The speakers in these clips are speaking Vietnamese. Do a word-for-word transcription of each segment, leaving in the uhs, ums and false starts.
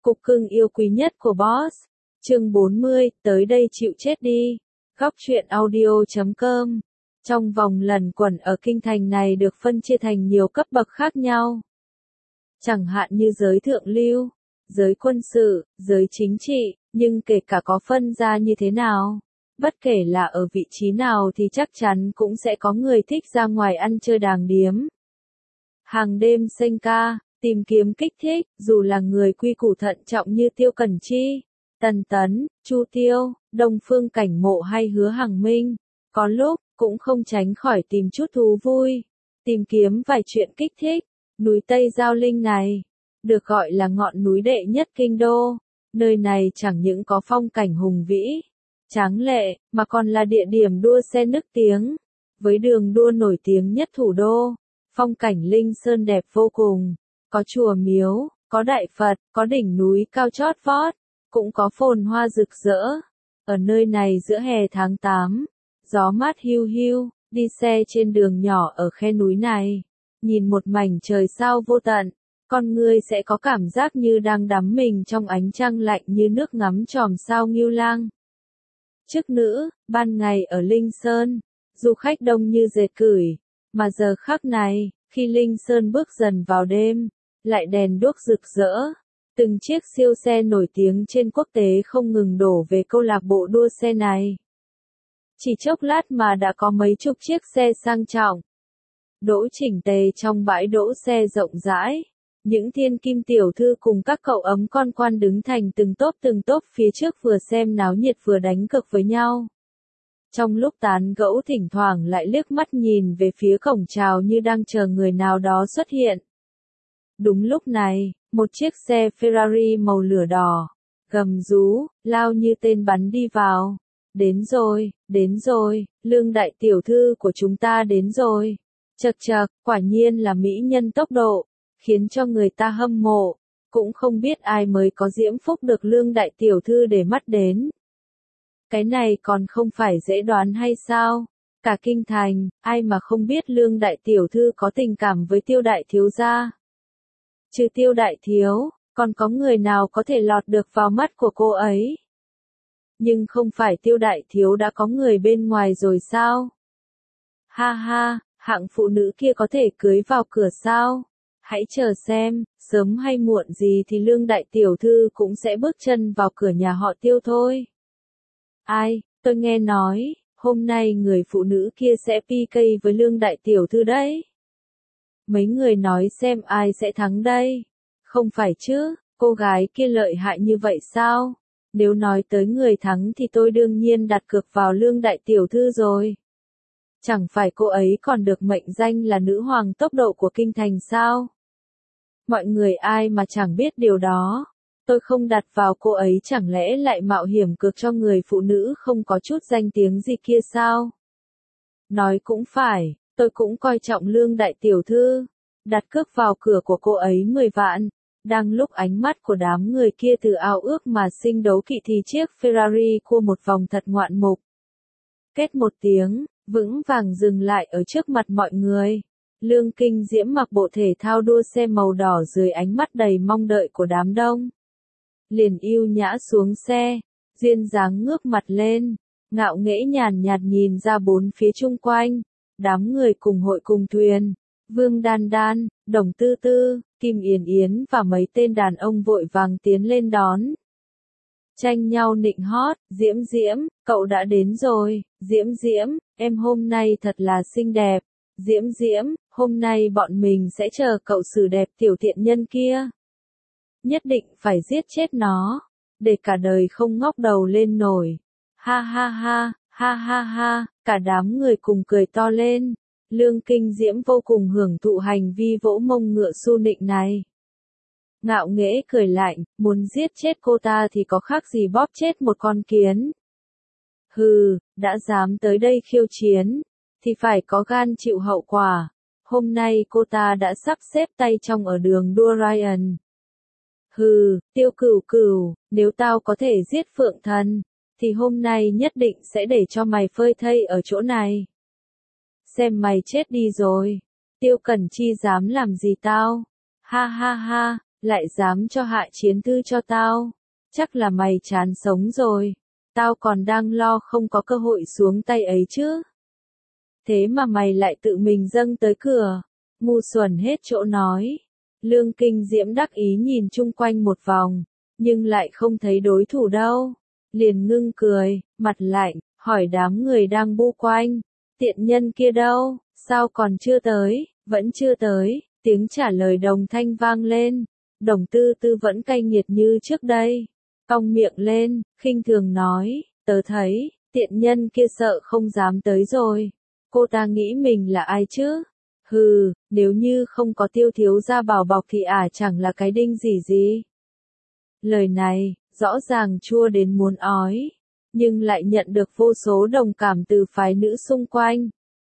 Cục cưng yêu quý nhất của boss. Chương bốn mươi, tới đây chịu chết đi. Góc truyện audio chấm com. Trong vòng lần quẩn ở kinh thành này được phân chia thành nhiều cấp bậc khác nhau. Chẳng hạn như giới thượng lưu, giới quân sự, giới chính trị, nhưng kể cả có phân ra như thế nào, bất kể là ở vị trí nào thì chắc chắn cũng sẽ có người thích ra ngoài ăn chơi đàng điếm. Hàng đêm xanh ca, tìm kiếm kích thích, dù là người quy củ thận trọng như Tiêu Cẩn Chi, Tần Tấn, Chu Tiêu, Đông Phương Cảnh Mộ hay Hứa Hằng Minh, có lúc cũng không tránh khỏi tìm chút thú vui, tìm kiếm vài chuyện kích thích. Núi Tây Giao Linh này, được gọi là ngọn núi đệ nhất kinh đô, nơi này chẳng những có phong cảnh hùng vĩ, tráng lệ, mà còn là địa điểm đua xe nức tiếng, với đường đua nổi tiếng nhất thủ đô, phong cảnh linh sơn đẹp vô cùng, có chùa miếu, có đại Phật, có đỉnh núi cao chót vót, cũng có phồn hoa rực rỡ. Ở nơi này giữa hè tháng tám, gió mát hiu hiu, đi xe trên đường nhỏ ở khe núi này, nhìn một mảnh trời sao vô tận, con người sẽ có cảm giác như đang đắm mình trong ánh trăng lạnh như nước ngắm chòm sao Ngưu Lang. Chức nữ, ban ngày ở Linh Sơn, du khách đông như dệt cửi, mà giờ khắc này, khi Linh Sơn bước dần vào đêm, lại đèn đuốc rực rỡ, từng chiếc siêu xe nổi tiếng trên quốc tế không ngừng đổ về câu lạc bộ đua xe này. Chỉ chốc lát mà đã có mấy chục chiếc xe sang trọng đỗ chỉnh tề trong bãi đỗ xe rộng rãi. Những thiên kim tiểu thư cùng các cậu ấm con quan đứng thành từng tốp từng tốp phía trước vừa xem náo nhiệt vừa đánh cược với nhau. Trong lúc tán gẫu thỉnh thoảng lại liếc mắt nhìn về phía cổng chào như đang chờ người nào đó xuất hiện. Đúng lúc này, một chiếc xe Ferrari màu lửa đỏ, gầm rú, lao như tên bắn đi vào. Đến rồi, đến rồi, Lương đại tiểu thư của chúng ta đến rồi. Chậc chậc, quả nhiên là mỹ nhân tốc độ, khiến cho người ta hâm mộ, cũng không biết ai mới có diễm phúc được Lương đại tiểu thư để mắt đến. Cái này còn không phải dễ đoán hay sao? Cả kinh thành, ai mà không biết Lương đại tiểu thư có tình cảm với Tiêu đại thiếu gia. Trừ Tiêu đại thiếu, còn có người nào có thể lọt được vào mắt của cô ấy? Nhưng không phải Tiêu đại thiếu đã có người bên ngoài rồi sao? Ha ha, hạng phụ nữ kia có thể cưới vào cửa sao? Hãy chờ xem, sớm hay muộn gì thì Lương đại tiểu thư cũng sẽ bước chân vào cửa nhà họ Tiêu thôi. Ai, tôi nghe nói, hôm nay người phụ nữ kia sẽ pi ca với Lương đại tiểu thư đấy. Mấy người nói xem ai sẽ thắng đây? Không phải chứ, cô gái kia lợi hại như vậy sao? Nếu nói tới người thắng thì tôi đương nhiên đặt cược vào Lương đại tiểu thư rồi. Chẳng phải cô ấy còn được mệnh danh là nữ hoàng tốc độ của kinh thành sao? Mọi người ai mà chẳng biết điều đó. Tôi không đặt vào cô ấy chẳng lẽ lại mạo hiểm cược cho người phụ nữ không có chút danh tiếng gì kia sao? Nói cũng phải, tôi cũng coi trọng Lương đại tiểu thư. Đặt cược vào cửa của cô ấy mười vạn. Đang lúc ánh mắt của đám người kia từ ao ước mà sinh đấu kỵ thì chiếc Ferrari cua một vòng thật ngoạn mục. Kết một tiếng, vững vàng dừng lại ở trước mặt mọi người. Lương Kinh Diễm mặc bộ thể thao đua xe màu đỏ dưới ánh mắt đầy mong đợi của đám đông. Liền yêu nhã xuống xe, duyên dáng ngước mặt lên, ngạo nghễ nhàn nhạt nhìn ra bốn phía chung quanh. Đám người cùng hội cùng thuyền, Vương Đan Đan, Đồng Tư Tư, Kim Yến Yến và mấy tên đàn ông vội vàng tiến lên đón. Tranh nhau nịnh hót, Diễm Diễm, cậu đã đến rồi, Diễm Diễm, em hôm nay thật là xinh đẹp, Diễm Diễm, hôm nay bọn mình sẽ chờ cậu xử đẹp tiểu tiện nhân kia. Nhất định phải giết chết nó, để cả đời không ngóc đầu lên nổi. Ha ha ha, ha ha ha, cả đám người cùng cười to lên. Lương Kinh Diễm vô cùng hưởng thụ hành vi vỗ mông ngựa su nịnh này. Ngạo nghễ cười lạnh, muốn giết chết cô ta thì có khác gì bóp chết một con kiến. Hừ, đã dám tới đây khiêu chiến, thì phải có gan chịu hậu quả. Hôm nay cô ta đã sắp xếp tay trong ở đường đua Ryan. Hừ, Tiêu Cửu Cửu, nếu tao có thể giết Phượng Thần, thì hôm nay nhất định sẽ để cho mày phơi thây ở chỗ này. Xem mày chết đi rồi. Tiêu Cẩn Chi dám làm gì tao? Ha ha ha, lại dám cho hạ chiến thư cho tao. Chắc là mày chán sống rồi. Tao còn đang lo không có cơ hội xuống tay ấy chứ. Thế mà mày lại tự mình dâng tới cửa. Ngu xuẩn hết chỗ nói. Lương Kinh Diễm đắc ý nhìn chung quanh một vòng, nhưng lại không thấy đối thủ đâu. Liền ngưng cười, mặt lạnh, hỏi đám người đang bu quanh. Tiện nhân kia đâu, sao còn chưa tới, vẫn chưa tới, tiếng trả lời đồng thanh vang lên. Đồng Tư Tư vẫn cay nghiệt như trước đây. Cong miệng lên, khinh thường nói, tớ thấy, tiện nhân kia sợ không dám tới rồi. Cô ta nghĩ mình là ai chứ? Hừ, nếu như không có Tiêu thiếu gia bảo bọc thì ả chẳng là cái đinh gì gì. Lời này, rõ ràng chua đến muốn ói, nhưng lại nhận được vô số đồng cảm từ phái nữ xung quanh.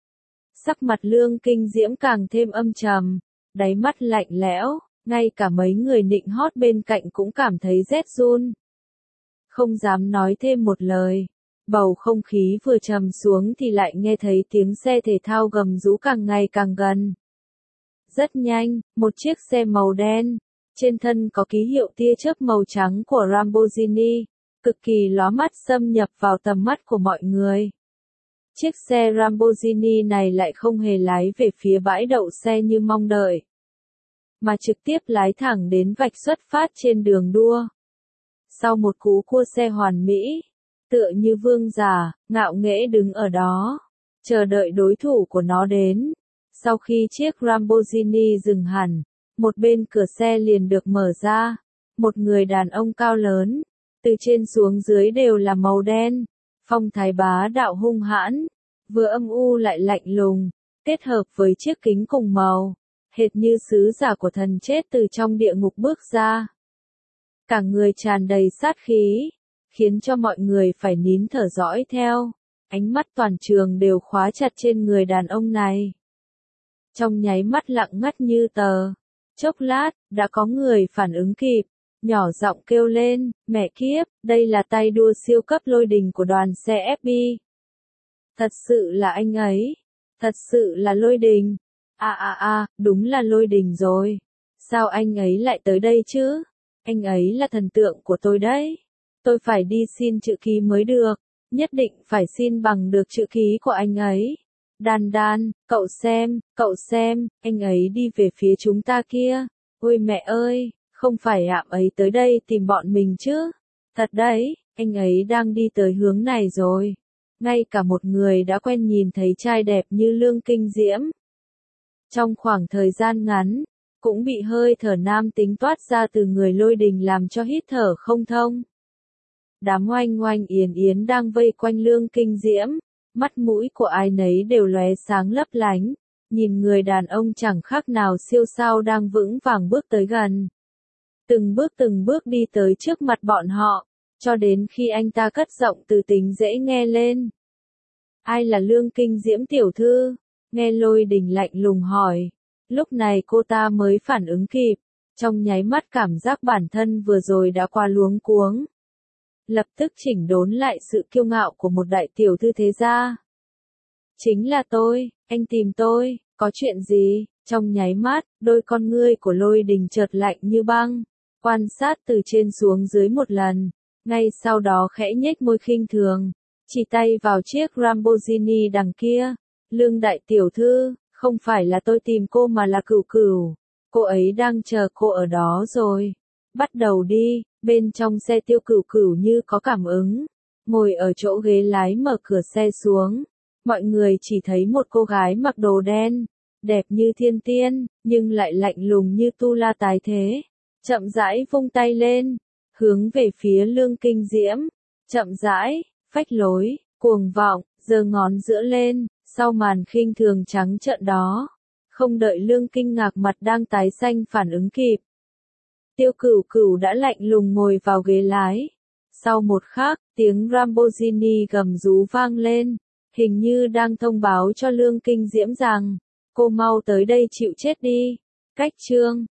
Sắc mặt Lương Kinh Diễm càng thêm âm trầm, đáy mắt lạnh lẽo, ngay cả mấy người nịnh hót bên cạnh cũng cảm thấy rét run. Không dám nói thêm một lời. Bầu không khí vừa trầm xuống thì lại nghe thấy tiếng xe thể thao gầm rú càng ngày càng gần. Rất nhanh, một chiếc xe màu đen, trên thân có ký hiệu tia chớp màu trắng của Lamborghini, cực kỳ lóa mắt xâm nhập vào tầm mắt của mọi người. Chiếc xe Lamborghini này lại không hề lái về phía bãi đậu xe như mong đợi, mà trực tiếp lái thẳng đến vạch xuất phát trên đường đua. Sau một cú cua xe hoàn mỹ, tựa như vương giả, ngạo nghễ đứng ở đó, chờ đợi đối thủ của nó đến. Sau khi chiếc Lamborghini dừng hẳn, một bên cửa xe liền được mở ra. Một người đàn ông cao lớn, từ trên xuống dưới đều là màu đen, phong thái bá đạo hung hãn, vừa âm u lại lạnh lùng, kết hợp với chiếc kính cùng màu, hệt như sứ giả của thần chết từ trong địa ngục bước ra. Cả người tràn đầy sát khí, khiến cho mọi người phải nín thở dõi theo, ánh mắt toàn trường đều khóa chặt trên người đàn ông này. Trong nháy mắt lặng ngắt như tờ, chốc lát, đã có người phản ứng kịp, nhỏ giọng kêu lên, mẹ kiếp, đây là tay đua siêu cấp Lôi Đình của đoàn xe ép bê. Thật sự là anh ấy, thật sự là Lôi Đình, à à à, đúng là Lôi Đình rồi, sao anh ấy lại tới đây chứ, anh ấy là thần tượng của tôi đấy. Tôi phải đi xin chữ ký mới được, nhất định phải xin bằng được chữ ký của anh ấy. Đan Đan, cậu xem, cậu xem, anh ấy đi về phía chúng ta kia. Ôi mẹ ơi, không phải ạm ấy tới đây tìm bọn mình chứ. Thật đấy, anh ấy đang đi tới hướng này rồi. Ngay cả một người đã quen nhìn thấy trai đẹp như Lương Kinh Diễm. Trong khoảng thời gian ngắn, cũng bị hơi thở nam tính toát ra từ người Lôi Đình làm cho hít thở không thông. Đám oanh oanh yến yến đang vây quanh Lương Kinh Diễm, mắt mũi của ai nấy đều lóe sáng lấp lánh, nhìn người đàn ông chẳng khác nào siêu sao đang vững vàng bước tới gần. Từng bước từng bước đi tới trước mặt bọn họ, cho đến khi anh ta cất giọng từ tính dễ nghe lên. Ai là Lương Kinh Diễm tiểu thư? Nghe Lôi Đình lạnh lùng hỏi. Lúc này cô ta mới phản ứng kịp, trong nháy mắt cảm giác bản thân vừa rồi đã qua luống cuống. Lập tức chỉnh đốn lại sự kiêu ngạo của một đại tiểu thư thế gia. Chính là tôi, anh tìm tôi, có chuyện gì? Trong nháy mắt, đôi con ngươi của Lôi Đình chợt lạnh như băng, quan sát từ trên xuống dưới một lần, ngay sau đó khẽ nhếch môi khinh thường, chỉ tay vào chiếc Lamborghini đằng kia. Lương đại tiểu thư, không phải là tôi tìm cô mà là Cửu Cửu, cô ấy đang chờ cô ở đó rồi. Bắt đầu đi. Bên trong xe Tiêu Cửu Cửu như có cảm ứng, ngồi ở chỗ ghế lái mở cửa xe xuống. Mọi người chỉ thấy một cô gái mặc đồ đen, đẹp như thiên tiên, nhưng lại lạnh lùng như tu la tái thế. Chậm rãi vung tay lên, hướng về phía Lương Kinh Diễm. Chậm rãi, phách lối, cuồng vọng, giơ ngón giữa lên, sau màn khinh thường trắng trợn đó. Không đợi Lương Kinh ngạc mặt đang tái xanh phản ứng kịp. Tiêu Cửu Cửu đã lạnh lùng ngồi vào ghế lái. Sau một khắc, tiếng Lamborghini gầm rú vang lên, hình như đang thông báo cho Lương Kinh Diễm rằng, cô mau tới đây chịu chết đi. Cách chương